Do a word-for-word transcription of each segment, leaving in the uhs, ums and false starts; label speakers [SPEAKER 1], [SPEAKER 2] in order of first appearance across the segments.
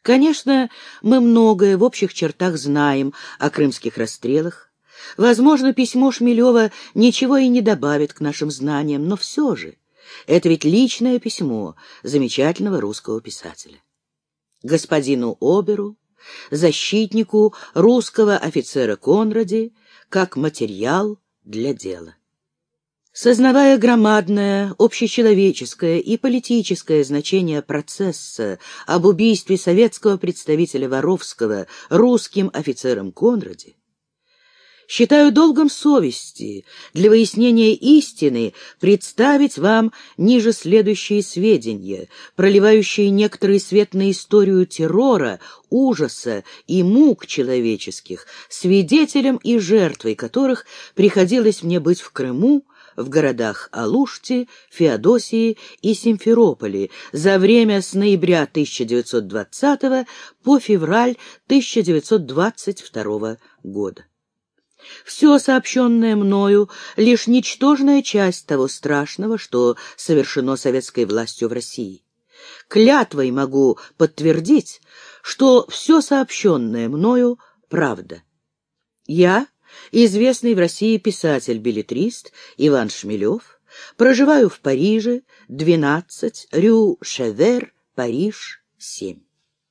[SPEAKER 1] Конечно, мы многое в общих чертах знаем о крымских расстрелах. Возможно, письмо Шмелева ничего и не добавит к нашим знаниям, но все же это ведь личное письмо замечательного русского писателя. Господину Оберу, защитнику русского офицера Конраде, как материал для дела. Сознавая громадное общечеловеческое и политическое значение процесса об убийстве советского представителя Воровского русским офицером Конраде, считаю долгом совести для выяснения истины представить вам ниже следующие сведения, проливающие некоторый свет на историю террора, ужаса и мук человеческих, свидетелем и жертвой которых приходилось мне быть в Крыму, в городах Алуште, Феодосии и Симферополе за время с ноября тысяча девятьсот двадцатого по февраль тысяча девятьсот двадцать второго года. Все сообщенное мною — лишь ничтожная часть того страшного, что совершено советской властью в России. Клятвой могу подтвердить, что все сообщенное мною — правда. Я, известный в России писатель-беллетрист Иван Шмелев, проживаю в Париже, двенадцать, рю Шевер, Париж, семь.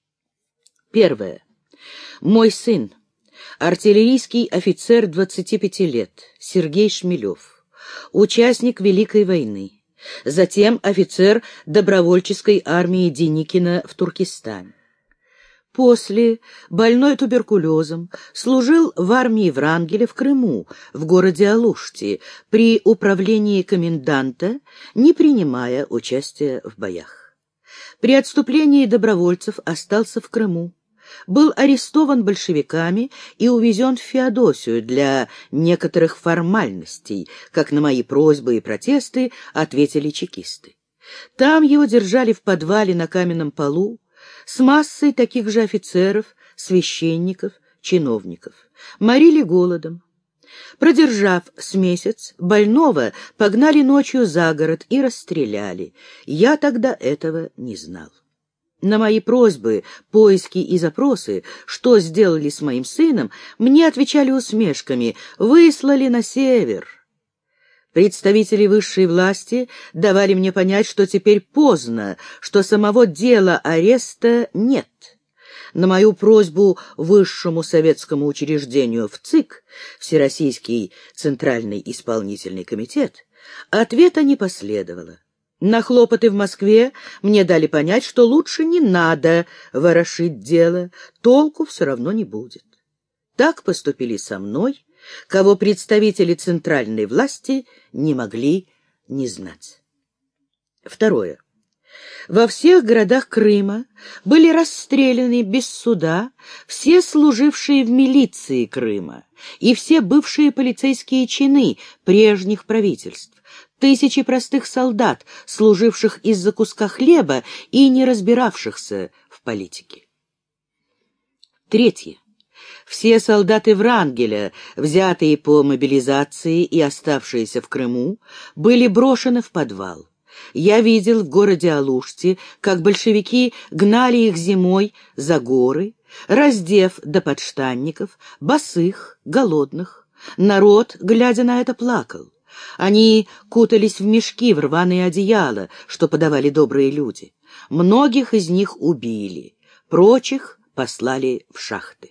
[SPEAKER 1] Первое. Мой сын, артиллерийский офицер двадцати пяти лет, Сергей Шмелев, участник Великой войны, затем офицер добровольческой армии Деникина в Туркестане. После, больной туберкулезом, служил в армии Врангеля в Крыму, в городе Алуште, при управлении коменданта, не принимая участия в боях. При отступлении добровольцев остался в Крыму. Был арестован большевиками и увезен в Феодосию для некоторых формальностей, как на мои просьбы и протесты ответили чекисты. Там его держали в подвале на каменном полу с массой таких же офицеров, священников, чиновников. Морили голодом. Продержав с месяц, больного погнали ночью за город и расстреляли. Я тогда этого не знал. На мои просьбы, поиски и запросы, что сделали с моим сыном, мне отвечали усмешками: выслали на север. Представители высшей власти давали мне понять, что теперь поздно, что самого дела ареста нет. На мою просьбу высшему советскому учреждению в ЦИК, Всероссийский Центральный исполнительный комитет, ответа не последовало. На хлопоты в Москве мне дали понять, что лучше не надо ворошить дело, толку все равно не будет. Так поступили со мной, кого представители центральной власти не могли не знать. Второе. Во всех городах Крыма были расстреляны без суда все служившие в милиции Крыма и все бывшие полицейские чины прежних правительств, тысячи простых солдат, служивших из-за куска хлеба и не разбиравшихся в политике. Третье. Все солдаты Врангеля, взятые по мобилизации и оставшиеся в Крыму, были брошены в подвал. Я видел в городе Алуште, как большевики гнали их зимой за горы, раздев до подштанников, босых, голодных. Народ, глядя на это, плакал. Они кутались в мешки, в рваные одеяла, что подавали добрые люди. Многих из них убили, прочих послали в шахты.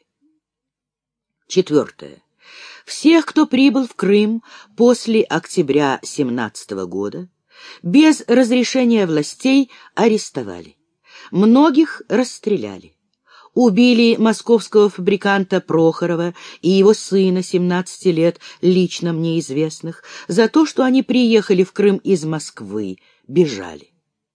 [SPEAKER 1] Четвертое. Всех, кто прибыл в Крым после октября семнадцатого года, без разрешения властей арестовали. Многих расстреляли. Убили московского фабриканта Прохорова и его сына семнадцати лет, лично мне известных, за то, что они приехали в Крым из Москвы, бежали.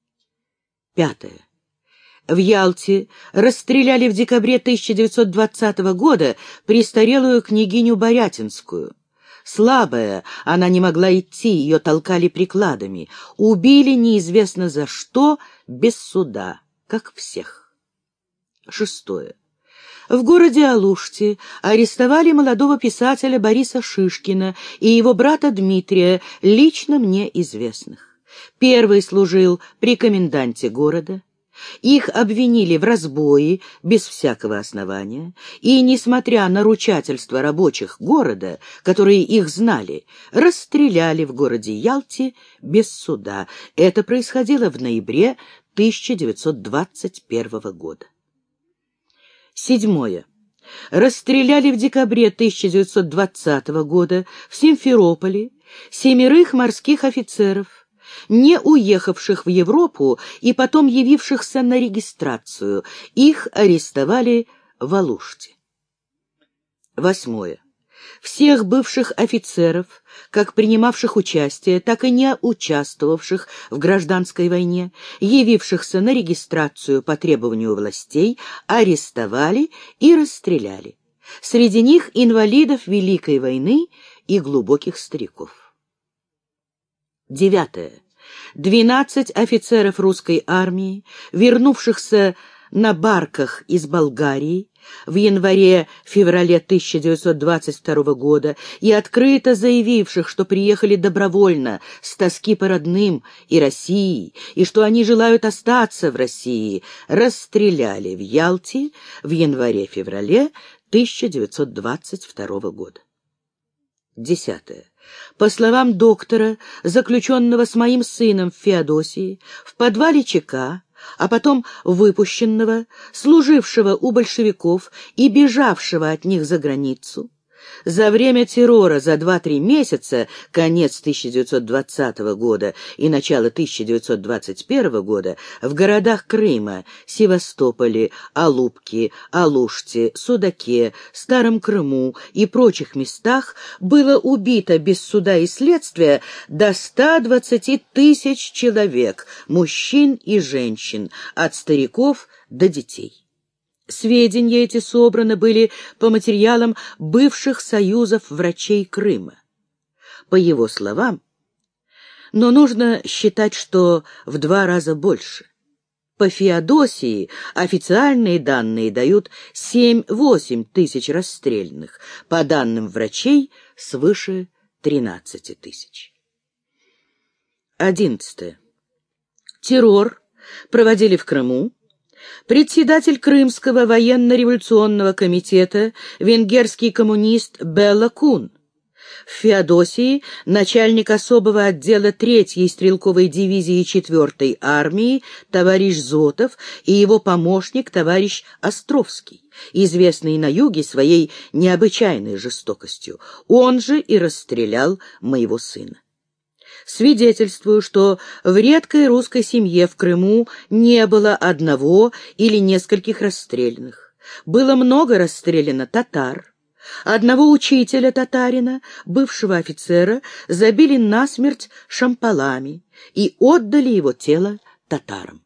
[SPEAKER 1] Пятое. В Ялте расстреляли в декабре тысяча девятьсот двадцатого года престарелую княгиню Борятинскую. Слабая, она не могла идти, ее толкали прикладами. Убили неизвестно за что, без суда, как всех. Шестое. В городе Алуште арестовали молодого писателя Бориса Шишкина и его брата Дмитрия, лично мне известных. Первый служил при коменданте города. Их обвинили в разбое без всякого основания, и, несмотря на ручательство рабочих города, которые их знали, расстреляли в городе Ялте без суда. Это происходило в ноябре тысяча девятьсот двадцать первого года. Седьмое. Расстреляли в декабре тысяча девятьсот двадцатого года в Симферополе семерых морских офицеров, не уехавших в Европу и потом явившихся на регистрацию. Их арестовали в Алуште. Восьмое. Всех бывших офицеров, как принимавших участие, так и не участвовавших в гражданской войне, явившихся на регистрацию по требованию властей, арестовали и расстреляли. Среди них инвалидов Великой войны и глубоких стариков. Девятое. Двенадцать офицеров русской армии, вернувшихся на барках из Болгарии в январе-феврале тысяча девятьсот двадцать второго года и открыто заявивших, что приехали добровольно с тоски по родным и России, и что они желают остаться в России, расстреляли в Ялте в январе-феврале тысяча девятьсот двадцать второго года. Десятое. По словам доктора, заключенного с моим сыном в Феодосии, в подвале ЧК, а потом выпущенного, служившего у большевиков и бежавшего от них за границу, за время террора за два-три месяца, конец тысяча девятьсот двадцатого года и начало тысяча девятьсот двадцать первого года, в городах Крыма, Севастополе, Алупке, Алуште, Судаке, Старом Крыму и прочих местах было убито без суда и следствия до ста двадцати тысяч человек, мужчин и женщин, от стариков до детей. Сведения эти собраны были по материалам бывших союзов врачей Крыма. По его словам, но нужно считать, что в два раза больше. По Феодосии официальные данные дают семь-восемь тысяч расстрелянных, по данным врачей свыше тринадцати тысяч. Одиннадцатое. Террор проводили в Крыму. Председатель Крымского военно-революционного комитета, венгерский коммунист Белла Кун. В Феодосии начальник особого отдела третьей стрелковой дивизии четвёртой армии товарищ Зотов и его помощник товарищ Островский, известный на юге своей необычайной жестокостью. Он же и расстрелял моего сына. Свидетельствую, что в редкой русской семье в Крыму не было одного или нескольких расстрелянных. Было много расстреляно татар. Одного учителя татарина, бывшего офицера, забили насмерть шампалами и отдали его тело татарам.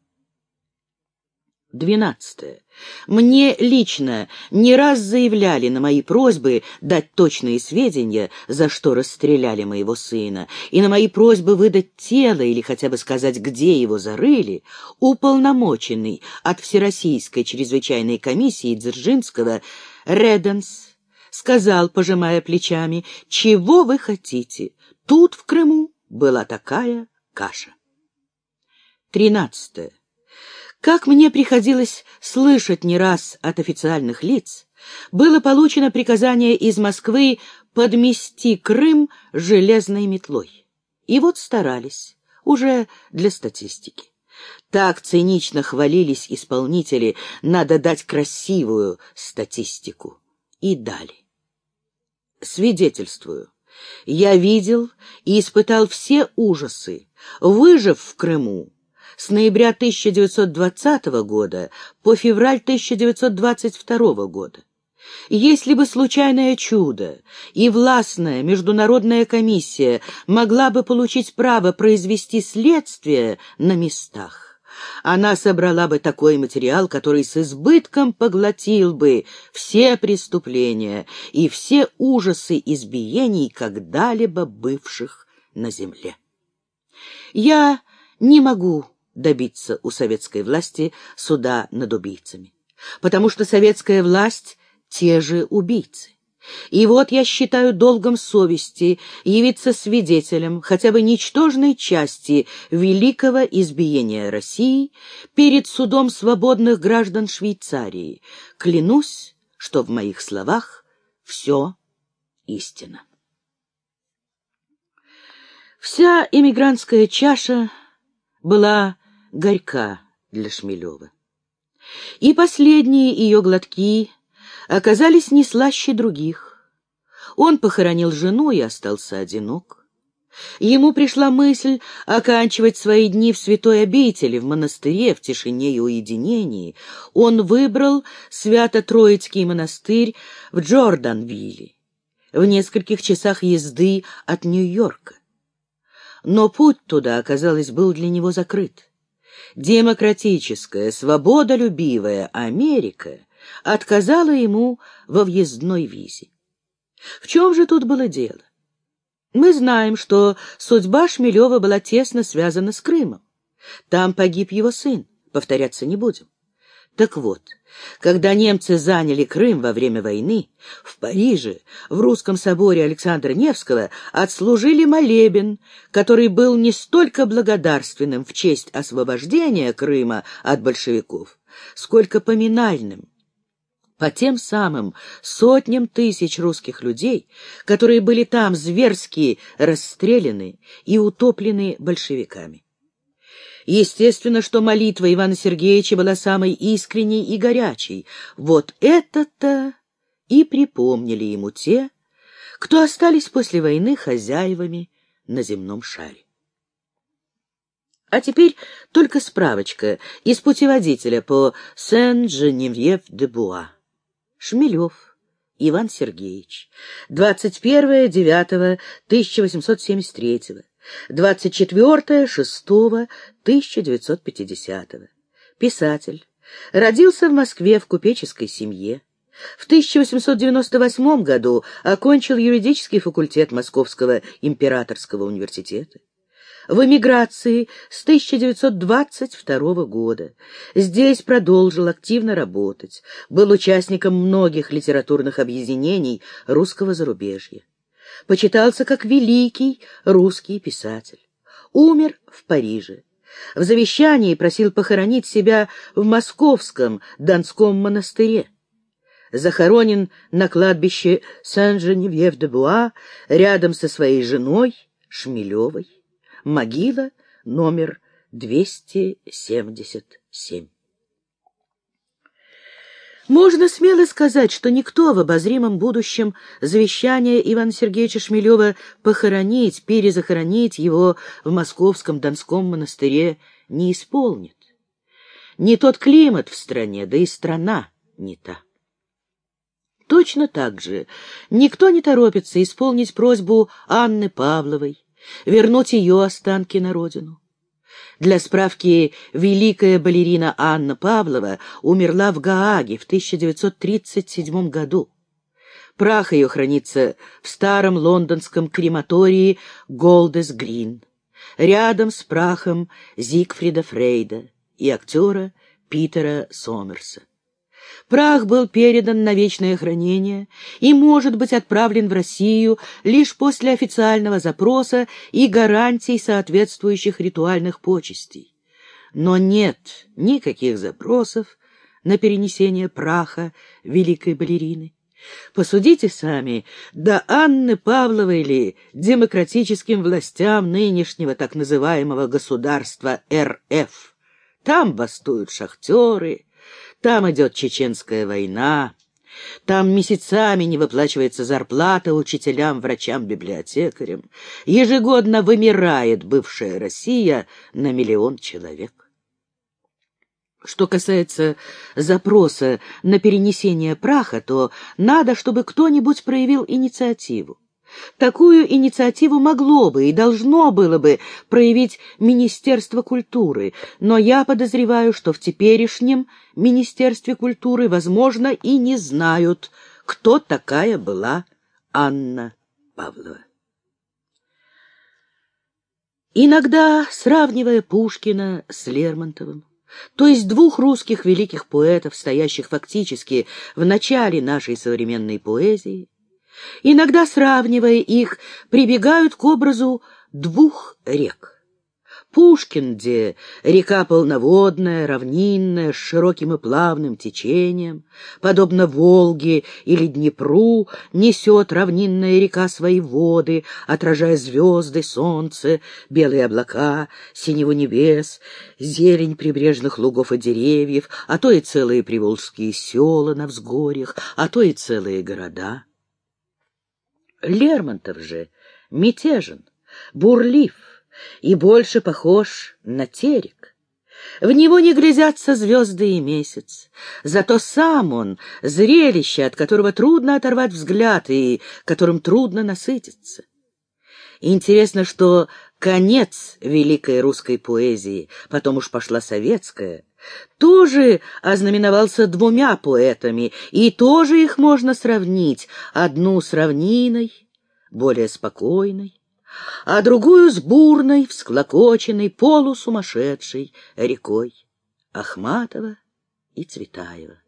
[SPEAKER 1] Двенадцатое. Мне лично не раз заявляли на мои просьбы дать точные сведения, за что расстреляли моего сына, и на мои просьбы выдать тело или хотя бы сказать, где его зарыли, уполномоченный от Всероссийской чрезвычайной комиссии Дзержинского Реденс сказал, пожимая плечами: «Чего вы хотите? Тут, в Крыму, была такая каша». Тринадцатое. Как мне приходилось слышать не раз от официальных лиц, было получено приказание из Москвы подмести Крым железной метлой. И вот старались, уже для статистики. Так цинично хвалились исполнители, надо дать красивую статистику. И дали. Свидетельствую. Я видел и испытал все ужасы, выжив в Крыму с ноября тысяча девятьсот двадцатого года по февраль тысяча девятьсот двадцать второго года. Если бы случайное чудо и властная международная комиссия могла бы получить право произвести следствие на местах, она собрала бы такой материал, который с избытком поглотил бы все преступления и все ужасы избиений, когда-либо бывших на земле. Я не могу добиться у советской власти суда над убийцами, потому что советская власть — те же убийцы. И вот я считаю долгом совести явиться свидетелем хотя бы ничтожной части великого избиения России перед судом свободных граждан Швейцарии. Клянусь, что в моих словах все истина. Вся эмигрантская чаша была горька для Шмелева. И последние ее глотки оказались не слаще других. Он похоронил жену и остался одинок. Ему пришла мысль оканчивать свои дни в святой обители, в монастыре, в тишине и уединении. Он выбрал Свято-Троицкий монастырь в Джорданвилле, в нескольких часах езды от Нью-Йорка. Но путь туда, оказалось, был для него закрыт. Демократическая, свободолюбивая Америка отказала ему во въездной визе. В чем же тут было дело? Мы знаем, что судьба Шмелева была тесно связана с Крымом. Там погиб его сын, повторяться не будем. Так вот, когда немцы заняли Крым во время войны, в Париже, в Русском соборе Александра Невского отслужили молебен, который был не столько благодарственным в честь освобождения Крыма от большевиков, сколько поминальным по тем самым сотням тысяч русских людей, которые были там зверски расстреляны и утоплены большевиками. Естественно, что молитва Ивана Сергеевича была самой искренней и горячей. Вот это-то и припомнили ему те, кто остались после войны хозяевами на земном шаре. А теперь только справочка из путеводителя по Сен-Женевьев-де-Буа. Шмелев Иван Сергеевич, двадцать первое девятого тысяча восемьсот семьдесят третьего, двадцать четвёртое шестого тысяча девятьсот пятидесятого. Писатель. Родился в Москве в купеческой семье. В тысяча восемьсот девяносто восьмом году окончил юридический факультет Московского императорского университета. В эмиграции с тысяча девятьсот двадцать второго года. Здесь продолжил активно работать. Был участником многих литературных объединений русского зарубежья. Почитался как великий русский писатель. Умер в Париже. В завещании просил похоронить себя в московском Донском монастыре. Захоронен на кладбище Сен-Женевьев-де-Буа рядом со своей женой Шмелевой. Могила номер двести семьдесят семь. Можно смело сказать, что никто в обозримом будущем завещание Ивана Сергеевича Шмелева похоронить, перезахоронить его в московском Донском монастыре не исполнит. Не тот климат в стране, да и страна не та. Точно так же никто не торопится исполнить просьбу Анны Павловой, вернуть ее останки на родину. Для справки, великая балерина Анна Павлова умерла в Гааге в тысяча девятьсот тридцать седьмом году. Прах ее хранится в старом лондонском крематории Голдес Грин, рядом с прахом Зигфрида Фрейда и актера Питера Сомерса. Прах был передан на вечное хранение и может быть отправлен в Россию лишь после официального запроса и гарантий соответствующих ритуальных почестей. Но нет никаких запросов на перенесение праха великой балерины. Посудите сами, до Анны Павловой ли демократическим властям нынешнего так называемого государства эр эф? Там бастуют шахтеры, там идет чеченская война, там месяцами не выплачивается зарплата учителям, врачам, библиотекарям. Ежегодно вымирает бывшая Россия на миллион человек. Что касается запроса на перенесение праха, то надо, чтобы кто-нибудь проявил инициативу. Такую инициативу могло бы и должно было бы проявить Министерство культуры, но я подозреваю, что в теперешнем Министерстве культуры, возможно, и не знают, кто такая была Анна Павлова. Иногда, сравнивая Пушкина с Лермонтовым, то есть двух русских великих поэтов, стоящих фактически в начале нашей современной поэзии, Иногда, сравнивая их, прибегают к образу двух рек. Пушкин, где река полноводная, равнинная, с широким и плавным течением, подобно Волге или Днепру, несет равнинная река свои воды, отражая звезды, солнце, белые облака, синеву небес, зелень прибрежных лугов и деревьев, а то и целые приволжские села на взгорьях, а то и целые города. Лермонтов же мятежен, бурлив и больше похож на терек. В него не грязятся звезды и месяц, зато сам он — зрелище, от которого трудно оторвать взгляд и которым трудно насытиться. Интересно, что конец великой русской поэзии, потом уж пошла советская, тоже ознаменовался двумя поэтами, и тоже их можно сравнить: одну с равниной, более спокойной, а другую с бурной, всклокоченной, полусумасшедшей рекой — Ахматова и Цветаева.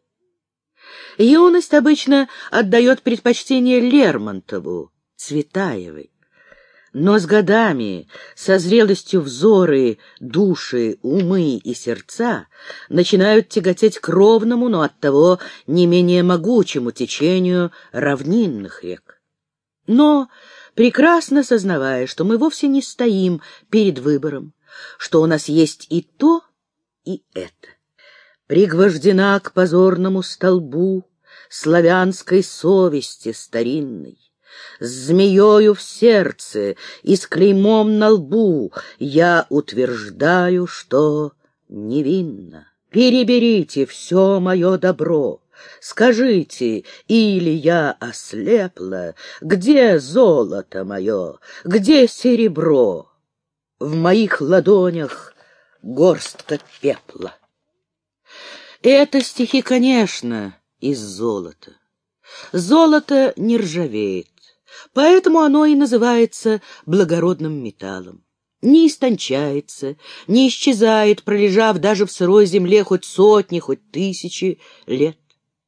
[SPEAKER 1] Юность обычно отдает предпочтение Лермонтову, Цветаевой. Но с годами, со зрелостью взоры, души, умы и сердца начинают тяготеть к ровному, но оттого не менее могучему течению равнинных рек. Но, прекрасно сознавая, что мы вовсе не стоим перед выбором, что у нас есть и то, и это, пригвождена к позорному столбу славянской совести старинной, с змеёю в сердце и с клеймом на лбу, я утверждаю, что невинна. Переберите все мое добро, скажите, или я ослепла, где золото мое, где серебро? В моих ладонях горстка пепла. Это стихи, конечно, из золота. Золото не ржавеет, поэтому оно и называется благородным металлом. Не истончается, не исчезает, пролежав даже в сырой земле хоть сотни, хоть тысячи лет.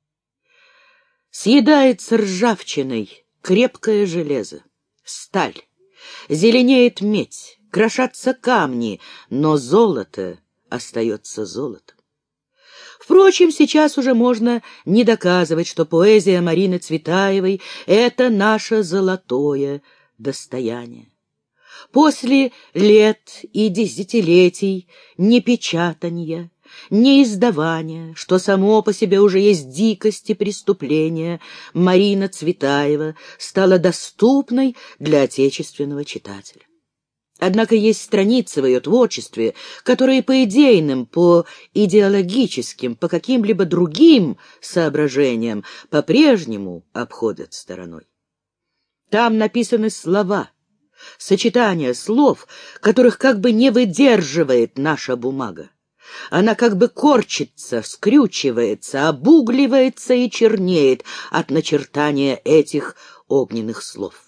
[SPEAKER 1] Съедается ржавчиной крепкое железо, сталь, зеленеет медь, крошатся камни, но золото остается золотом. Впрочем, сейчас уже можно не доказывать, что поэзия Марины Цветаевой — это наше золотое достояние. После лет и десятилетий непечатанья, неиздавания, что само по себе уже есть дикость и преступление, Марина Цветаева стала доступной для отечественного читателя. Однако есть страницы в ее творчестве, которые по идейным, по идеологическим, по каким-либо другим соображениям по-прежнему обходят стороной. Там написаны слова, сочетания слов, которых как бы не выдерживает наша бумага. Она как бы корчится, скрючивается, обугливается и чернеет от начертания этих огненных слов.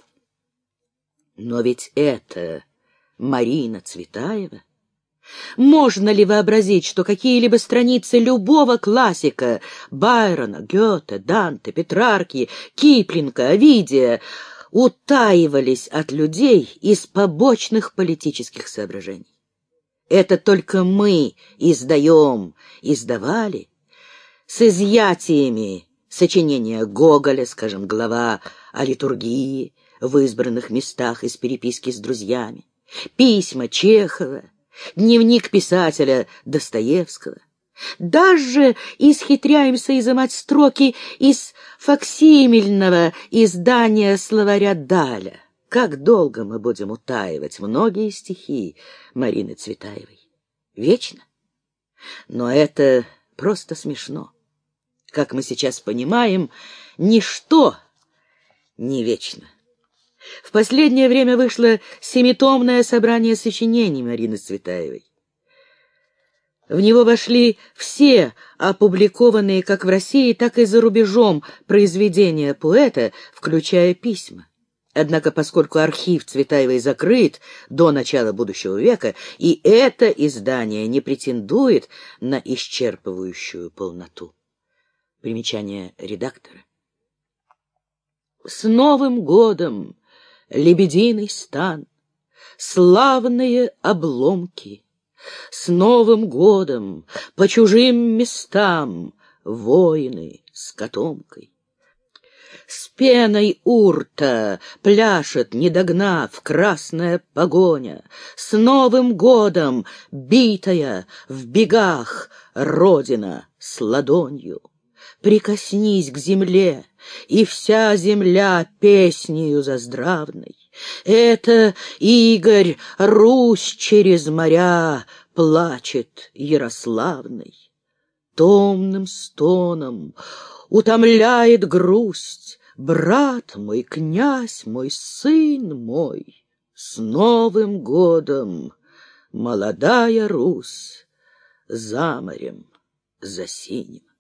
[SPEAKER 1] Но ведь это Марина Цветаева. Можно ли вообразить, что какие-либо страницы любого классика — Байрона, Гёте, Данте, Петрарки, Киплинга, Овидия — утаивались от людей из побочных политических соображений? Это только мы издаем, издавали, с изъятиями сочинения Гоголя, скажем, глава о литургии в избранных местах из переписки с друзьями, письма Чехова, дневник писателя Достоевского. Даже исхитряемся изымать строки из факсимильного издания словаря Даля. Как долго мы будем утаивать многие стихи Марины Цветаевой? Вечно? Но это просто смешно. Как мы сейчас понимаем, ничто не вечно. В последнее время вышло семитомное собрание сочинений Марины Цветаевой. В него вошли все опубликованные как в России, так и за рубежом произведения поэта, включая письма. Однако, поскольку архив Цветаевой закрыт до начала будущего века, и это издание не претендует на исчерпывающую полноту. Примечание редактора. С Новым годом, лебединый стан, славные обломки! С Новым годом по чужим местам воины с котомкой! С пеной урта пляшет, не догнав, красная погоня. С Новым годом битая в бегах Родина с ладонью. Прикоснись к земле, и вся земля песнею заздравной. Это Игорь Русь через моря плачет Ярославной. Томным стоном утомляет грусть брат мой, князь мой, сын мой. С Новым годом, молодая Русь, за морем, за синим.